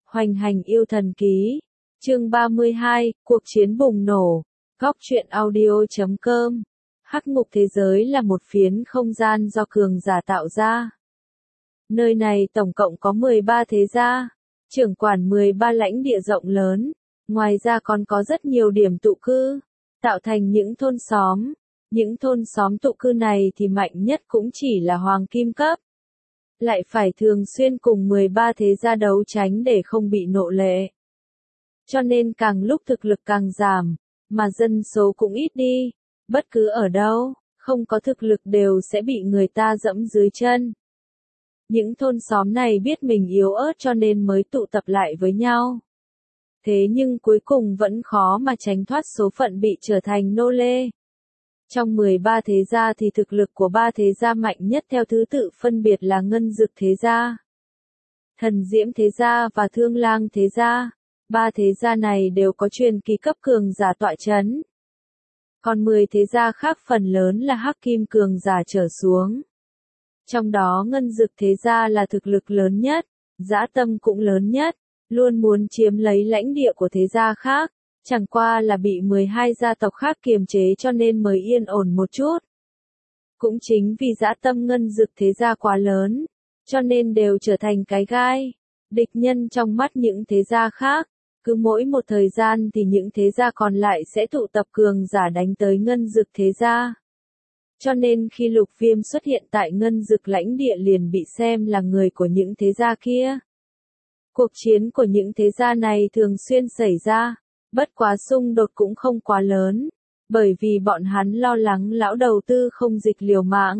Hoành hành yêu thần ký. Chương 32, cuộc chiến bùng nổ. Góc truyện audio.com. Hắc ngục thế giới là một phiến không gian do cường giả tạo ra. Nơi này tổng cộng có 13 thế gia, trưởng quản 13 lãnh địa rộng lớn, ngoài ra còn có rất nhiều điểm tụ cư, tạo thành những thôn xóm. Những thôn xóm tụ cư này thì mạnh nhất cũng chỉ là hoàng kim cấp. Lại phải thường xuyên cùng 13 thế gia đấu tránh để không bị nộ lệ. Cho nên càng lúc thực lực càng giảm, mà dân số cũng ít đi. Bất cứ ở đâu, không có thực lực đều sẽ bị người ta dẫm dưới chân. Những thôn xóm này biết mình yếu ớt cho nên mới tụ tập lại với nhau. Thế nhưng cuối cùng vẫn khó mà tránh thoát số phận bị trở thành nô lệ. Trong 13 thế gia thì thực lực của 3 thế gia mạnh nhất theo thứ tự phân biệt là Ngân Dực thế gia, Thần Diễm thế gia và Thương Lang thế gia. 3 thế gia này đều có truyền kỳ cấp cường giả tọa chấn. Còn 10 thế gia khác phần lớn là hắc kim cường giả trở xuống. Trong đó Ngân Dực thế gia là thực lực lớn nhất, dã tâm cũng lớn nhất, luôn muốn chiếm lấy lãnh địa của thế gia khác. Chẳng qua là bị 12 gia tộc khác kiềm chế cho nên mới yên ổn một chút. Cũng chính vì dã tâm Ngân Dực thế gia quá lớn, cho nên đều trở thành cái gai, địch nhân trong mắt những thế gia khác. Cứ mỗi một thời gian thì những thế gia còn lại sẽ tụ tập cường giả đánh tới Ngân Dực thế gia. Cho nên khi Lục Viêm xuất hiện tại Ngân Dực lãnh địa liền bị xem là người của những thế gia kia. Cuộc chiến của những thế gia này thường xuyên xảy ra. Bất quá xung đột cũng không quá lớn, bởi vì bọn hắn lo lắng lão đầu Tư Không Dịch liều mạng.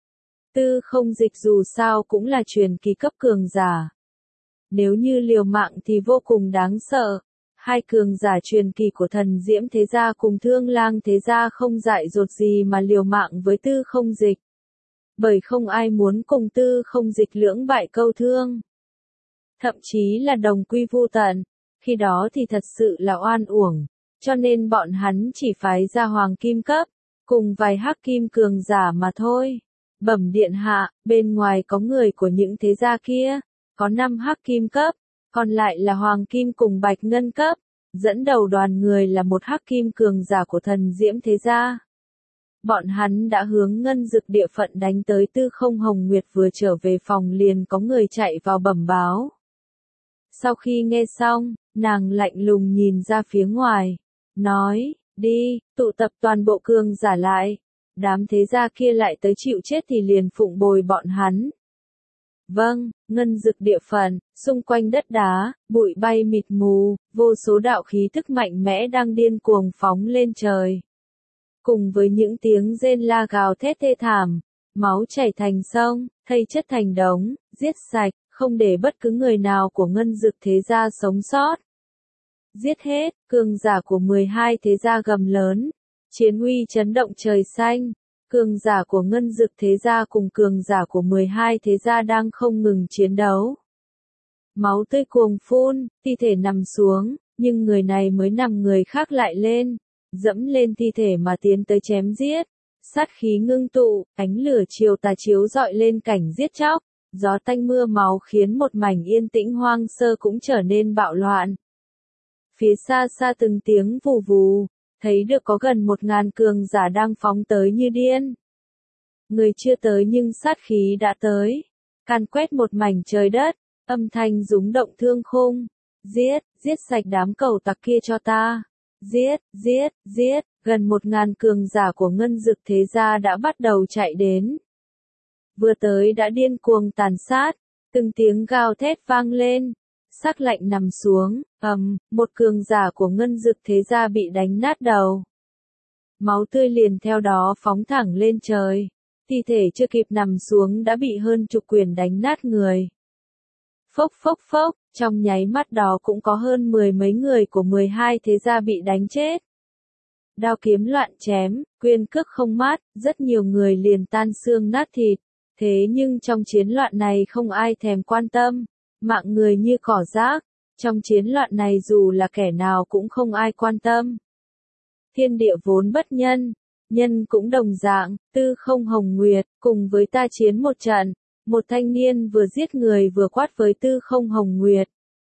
Tư Không Dịch dù sao cũng là truyền kỳ cấp cường giả. Nếu như liều mạng thì vô cùng đáng sợ. Hai cường giả truyền kỳ của Thần Diễm thế gia cùng Thương Lang thế gia không dại dột gì mà liều mạng với Tư Không Dịch. Bởi không ai muốn cùng Tư Không Dịch lưỡng bại câu thương. Thậm chí là đồng quy vu tận. Khi đó thì thật sự là oan uổng, cho nên bọn hắn chỉ phái ra hoàng kim cấp, cùng vài hắc kim cường giả mà thôi. Bẩm điện hạ, bên ngoài có người của những thế gia kia, có 5 hắc kim cấp, còn lại là hoàng kim cùng bạch ngân cấp, dẫn đầu đoàn người là một hắc kim cường giả của Thần Diễm thế gia. Bọn hắn đã hướng Ngân Dực địa phận đánh tới Tư Không Hồng Nguyệt vừa trở về phòng liền có người chạy vào bẩm báo. Sau khi nghe xong, nàng lạnh lùng nhìn ra phía ngoài, nói, đi, tụ tập toàn bộ cường giả lại, đám thế gia kia lại tới chịu chết thì liền phụng bồi bọn hắn. Vâng, Ngân Dực địa phận, xung quanh đất đá, bụi bay mịt mù, vô số đạo khí tức mạnh mẽ đang điên cuồng phóng lên trời. Cùng với những tiếng rên la gào thét thê thảm, máu chảy thành sông, thây chất thành đống, giết sạch. Không để bất cứ người nào của Ngân Dực thế gia sống sót. Giết hết, cường giả của 12 thế gia gầm lớn. Chiến uy chấn động trời xanh. Cường giả của Ngân Dực thế gia cùng cường giả của 12 thế gia đang không ngừng chiến đấu. Máu tươi cuồng phun, thi thể nằm xuống, nhưng người này mới nằm người khác lại lên. Dẫm lên thi thể mà tiến tới chém giết. Sát khí ngưng tụ, ánh lửa chiều tà chiếu rọi lên cảnh giết chóc. Gió tanh mưa máu khiến một mảnh yên tĩnh hoang sơ cũng trở nên bạo loạn. Phía xa xa từng tiếng vù vù, thấy được có gần 1000 cường giả đang phóng tới như điên. Người chưa tới nhưng sát khí đã tới. Càn quét một mảnh trời đất, âm thanh rúng động thương khung. Giết, giết sạch đám cẩu tặc kia cho ta. Giết, giết, giết, gần 1000 cường giả của Ngân Dực thế gia đã bắt đầu chạy đến. Vừa tới đã điên cuồng tàn sát, từng tiếng gào thét vang lên, sắc lạnh nằm xuống, một cường giả của Ngân Dực thế gia bị đánh nát đầu. Máu tươi liền theo đó phóng thẳng lên trời, thi thể chưa kịp nằm xuống đã bị hơn chục quyền đánh nát người. Phốc phốc phốc, trong nháy mắt đó cũng có hơn 10 mấy người của 12 thế gia bị đánh chết. Đao kiếm loạn chém, quyền cước không mát, rất nhiều người liền tan xương nát thịt. Thế nhưng trong chiến loạn này không ai thèm quan tâm, mạng người như cỏ rác, trong chiến loạn này dù là kẻ nào cũng không ai quan tâm. Thiên địa vốn bất nhân, nhân cũng đồng dạng, Tư Không Hồng Nguyệt, cùng với ta chiến một trận, một thanh niên vừa giết người vừa quát với Tư Không Hồng Nguyệt.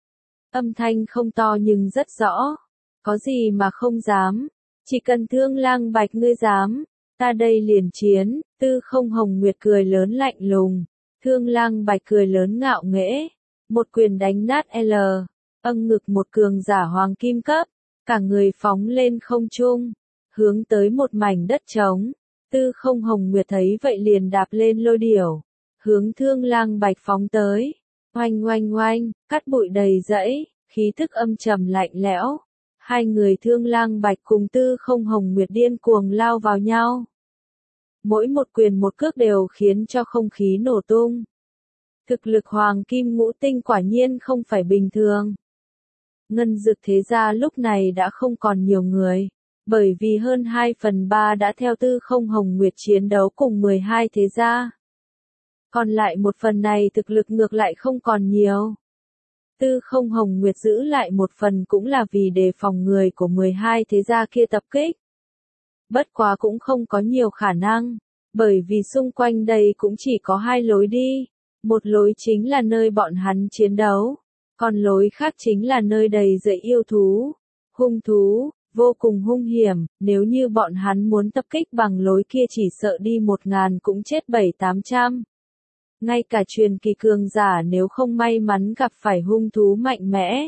Âm thanh không to nhưng rất rõ. Có gì mà không dám, chỉ cần Thương Lang Bạch ngươi dám, ta đây liền chiến. Tư Không Hồng Nguyệt cười lớn lạnh lùng, Thương Lang Bạch cười lớn ngạo nghễ, một quyền đánh nát L, ngực một cường giả hoàng kim cấp, cả người phóng lên không trung, hướng tới một mảnh đất trống. Tư Không Hồng Nguyệt thấy vậy liền đạp lên lôi điểu, hướng Thương Lang Bạch phóng tới. Oanh oanh oanh, cát bụi đầy dẫy, khí thức âm trầm lạnh lẽo. Hai người Thương Lang Bạch cùng Tư Không Hồng Nguyệt điên cuồng lao vào nhau. Mỗi một quyền một cước đều khiến cho không khí nổ tung. Thực lực hoàng kim ngũ tinh quả nhiên không phải bình thường. Ngân Dực thế gia lúc này đã không còn nhiều người, bởi vì hơn 2/3 đã theo Tư Không Hồng Nguyệt chiến đấu cùng 12 thế gia. Còn lại một phần này thực lực ngược lại không còn nhiều. Tư Không Hồng Nguyệt giữ lại một phần cũng là vì đề phòng người của 12 thế gia kia tập kích. Bất quá cũng không có nhiều khả năng, bởi vì xung quanh đây cũng chỉ có hai lối đi. Một lối chính là nơi bọn hắn chiến đấu, còn lối khác chính là nơi đầy dẫy yêu thú, hung thú, vô cùng hung hiểm. Nếu như bọn hắn muốn tập kích bằng lối kia chỉ sợ đi 1000 cũng chết 700-800. Ngay cả truyền kỳ cường giả nếu không may mắn gặp phải hung thú mạnh mẽ,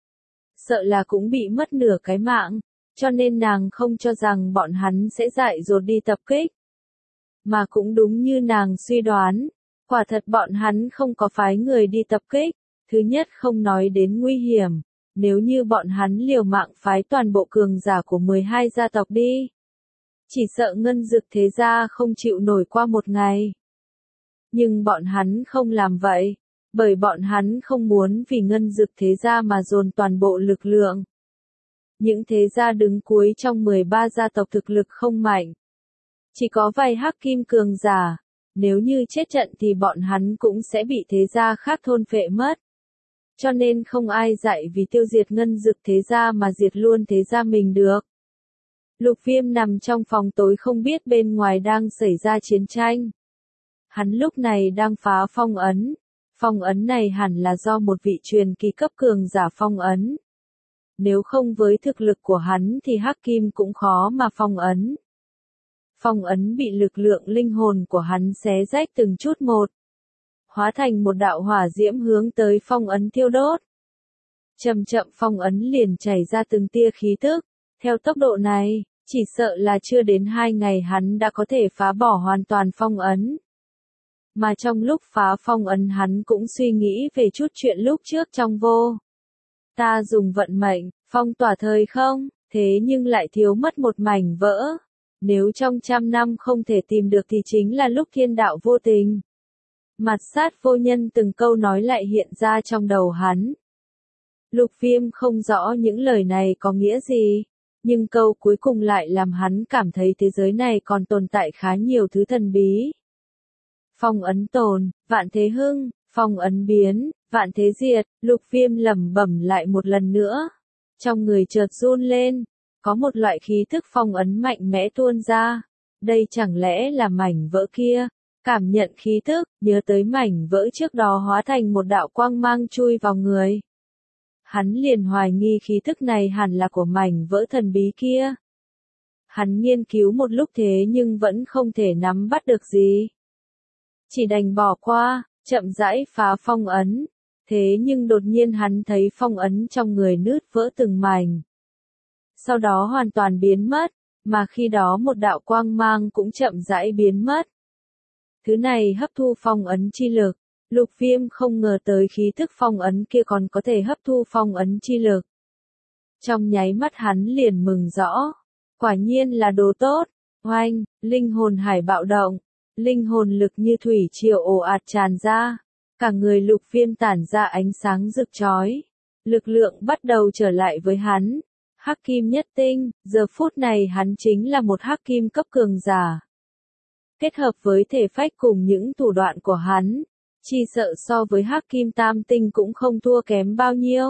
sợ là cũng bị mất nửa cái mạng, cho nên nàng không cho rằng bọn hắn sẽ dại dột đi tập kích. Mà cũng đúng như nàng suy đoán, quả thật bọn hắn không có phái người đi tập kích. Thứ nhất không nói đến nguy hiểm, nếu như bọn hắn liều mạng phái toàn bộ cường giả của 12 gia tộc đi, chỉ sợ Ngân Dực thế gia không chịu nổi qua một ngày. Nhưng bọn hắn không làm vậy, bởi bọn hắn không muốn vì Ngân Dực thế gia mà dồn toàn bộ lực lượng. Những thế gia đứng cuối trong 13 gia tộc thực lực không mạnh, chỉ có vài hắc kim cường giả, nếu như chết trận thì bọn hắn cũng sẽ bị thế gia khác thôn phệ mất. Cho nên không ai dạy vì tiêu diệt Ngân Dực thế gia mà diệt luôn thế gia mình được. Lục Viêm nằm trong phòng tối không biết bên ngoài đang xảy ra chiến tranh. Hắn lúc này đang phá phong ấn. Phong ấn này hẳn là do một vị truyền kỳ cấp cường giả phong ấn. Nếu không với thực lực của hắn thì hắc kim cũng khó mà phong ấn. Phong ấn bị lực lượng linh hồn của hắn xé rách từng chút một, hóa thành một đạo hỏa diễm hướng tới phong ấn thiêu đốt. Chậm chậm phong ấn liền chảy ra từng tia khí tức. Theo tốc độ này, chỉ sợ là chưa đến 2 ngày hắn đã có thể phá bỏ hoàn toàn phong ấn. Mà trong lúc phá phong ấn hắn cũng suy nghĩ về chút chuyện lúc trước trong vô. Ta dùng vận mệnh, phong tỏa thời không, thế nhưng lại thiếu mất một mảnh vỡ. Nếu trong 100 năm không thể tìm được thì chính là lúc thiên đạo vô tình. Mặt sát vô nhân từng câu nói lại hiện ra trong đầu hắn. Lục Viêm không rõ những lời này có nghĩa gì, nhưng câu cuối cùng lại làm hắn cảm thấy thế giới này còn tồn tại khá nhiều thứ thần bí. Phong ấn tồn, vạn thế hưng, phong ấn biến, vạn thế diệt. Lục Viêm lẩm bẩm lại một lần nữa. Trong người chợt run lên, có một loại khí thức phong ấn mạnh mẽ tuôn ra. Đây chẳng lẽ là mảnh vỡ kia? Cảm nhận khí thức, nhớ tới mảnh vỡ trước đó hóa thành một đạo quang mang chui vào người. Hắn liền hoài nghi khí thức này hẳn là của mảnh vỡ thần bí kia. Hắn nghiên cứu một lúc thế nhưng vẫn không thể nắm bắt được gì. Chỉ đành bỏ qua, chậm rãi phá phong ấn. Thế nhưng đột nhiên hắn thấy phong ấn trong người nứt vỡ từng mảnh. Sau đó hoàn toàn biến mất, mà khi đó một đạo quang mang cũng chậm rãi biến mất. Thứ này hấp thu phong ấn chi lực. Lục Viêm không ngờ tới khí thức phong ấn kia còn có thể hấp thu phong ấn chi lực. Trong nháy mắt hắn liền mừng rõ. Quả nhiên là đồ tốt. Oanh, linh hồn hải bạo động. Linh hồn lực như thủy triều ồ ạt tràn ra. Cả người Lục Viêm tản ra ánh sáng rực chói. Lực lượng bắt đầu trở lại với hắn. Hắc kim nhất tinh, giờ phút này hắn chính là một hắc kim cấp cường giả. Kết hợp với thể phách cùng những thủ đoạn của hắn, chỉ sợ so với hắc kim tam tinh cũng không thua kém bao nhiêu.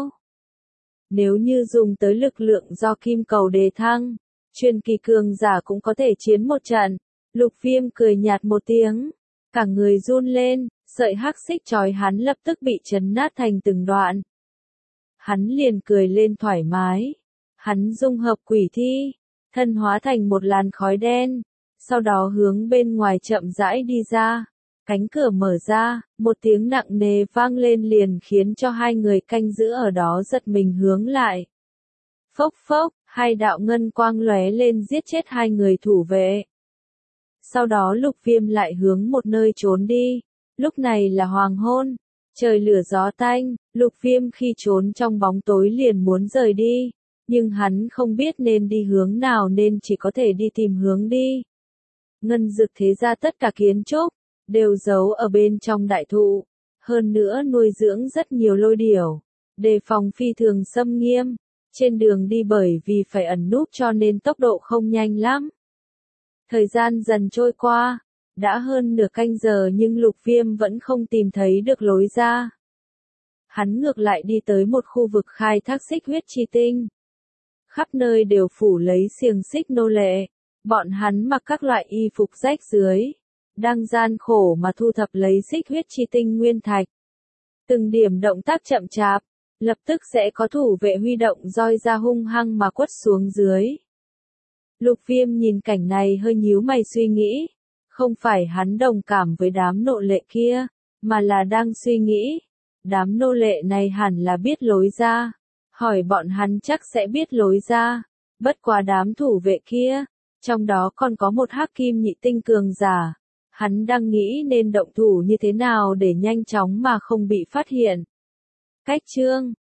Nếu như dùng tới lực lượng do kim cầu đề thăng, truyền kỳ cường giả cũng có thể chiến một trận. Lục Viêm cười nhạt một tiếng, cả người run lên, sợi hắc xích chói hắn lập tức bị chấn nát thành từng đoạn. hắn liền cười lên thoải mái. Hắn dung hợp quỷ thi, thân hóa thành một làn khói đen, sau đó hướng bên ngoài chậm rãi đi ra. Cánh cửa mở ra, một tiếng nặng nề vang lên liền khiến cho hai người canh giữ ở đó giật mình hướng lại. Phốc phốc, hai đạo ngân quang lóe lên giết chết hai người thủ vệ. Sau đó Lục Viêm lại hướng một nơi trốn đi. Lúc này là hoàng hôn, trời lửa gió tanh, Lục Viêm khi trốn trong bóng tối liền muốn rời đi, nhưng hắn không biết nên đi hướng nào nên chỉ có thể đi tìm hướng đi. Ngân Dực thế ra tất cả kiến trúc đều giấu ở bên trong đại thụ, hơn nữa nuôi dưỡng rất nhiều lôi điểu, đề phòng phi thường xâm nghiêm. Trên đường đi bởi vì phải ẩn núp cho nên tốc độ không nhanh lắm. Thời gian dần trôi qua, đã hơn nửa canh giờ nhưng Lục Viêm vẫn không tìm thấy được lối ra. Hắn ngược lại đi tới một khu vực khai thác xích huyết chi tinh. Khắp nơi đều phủ lấy xiềng xích nô lệ, bọn hắn mặc các loại y phục rách rưới, đang gian khổ mà thu thập lấy xích huyết chi tinh nguyên thạch. Từng điểm động tác chậm chạp, lập tức sẽ có thủ vệ huy động roi ra hung hăng mà quất xuống dưới. Lục Viêm nhìn cảnh này hơi nhíu mày suy nghĩ, không phải hắn đồng cảm với đám nô lệ kia, mà là đang suy nghĩ, đám nô lệ này hẳn là biết lối ra, hỏi bọn hắn chắc sẽ biết lối ra, bất quá đám thủ vệ kia, trong đó còn có một hắc kim nhị tinh cường giả, hắn đang nghĩ nên động thủ như thế nào để nhanh chóng mà không bị phát hiện. Cách chương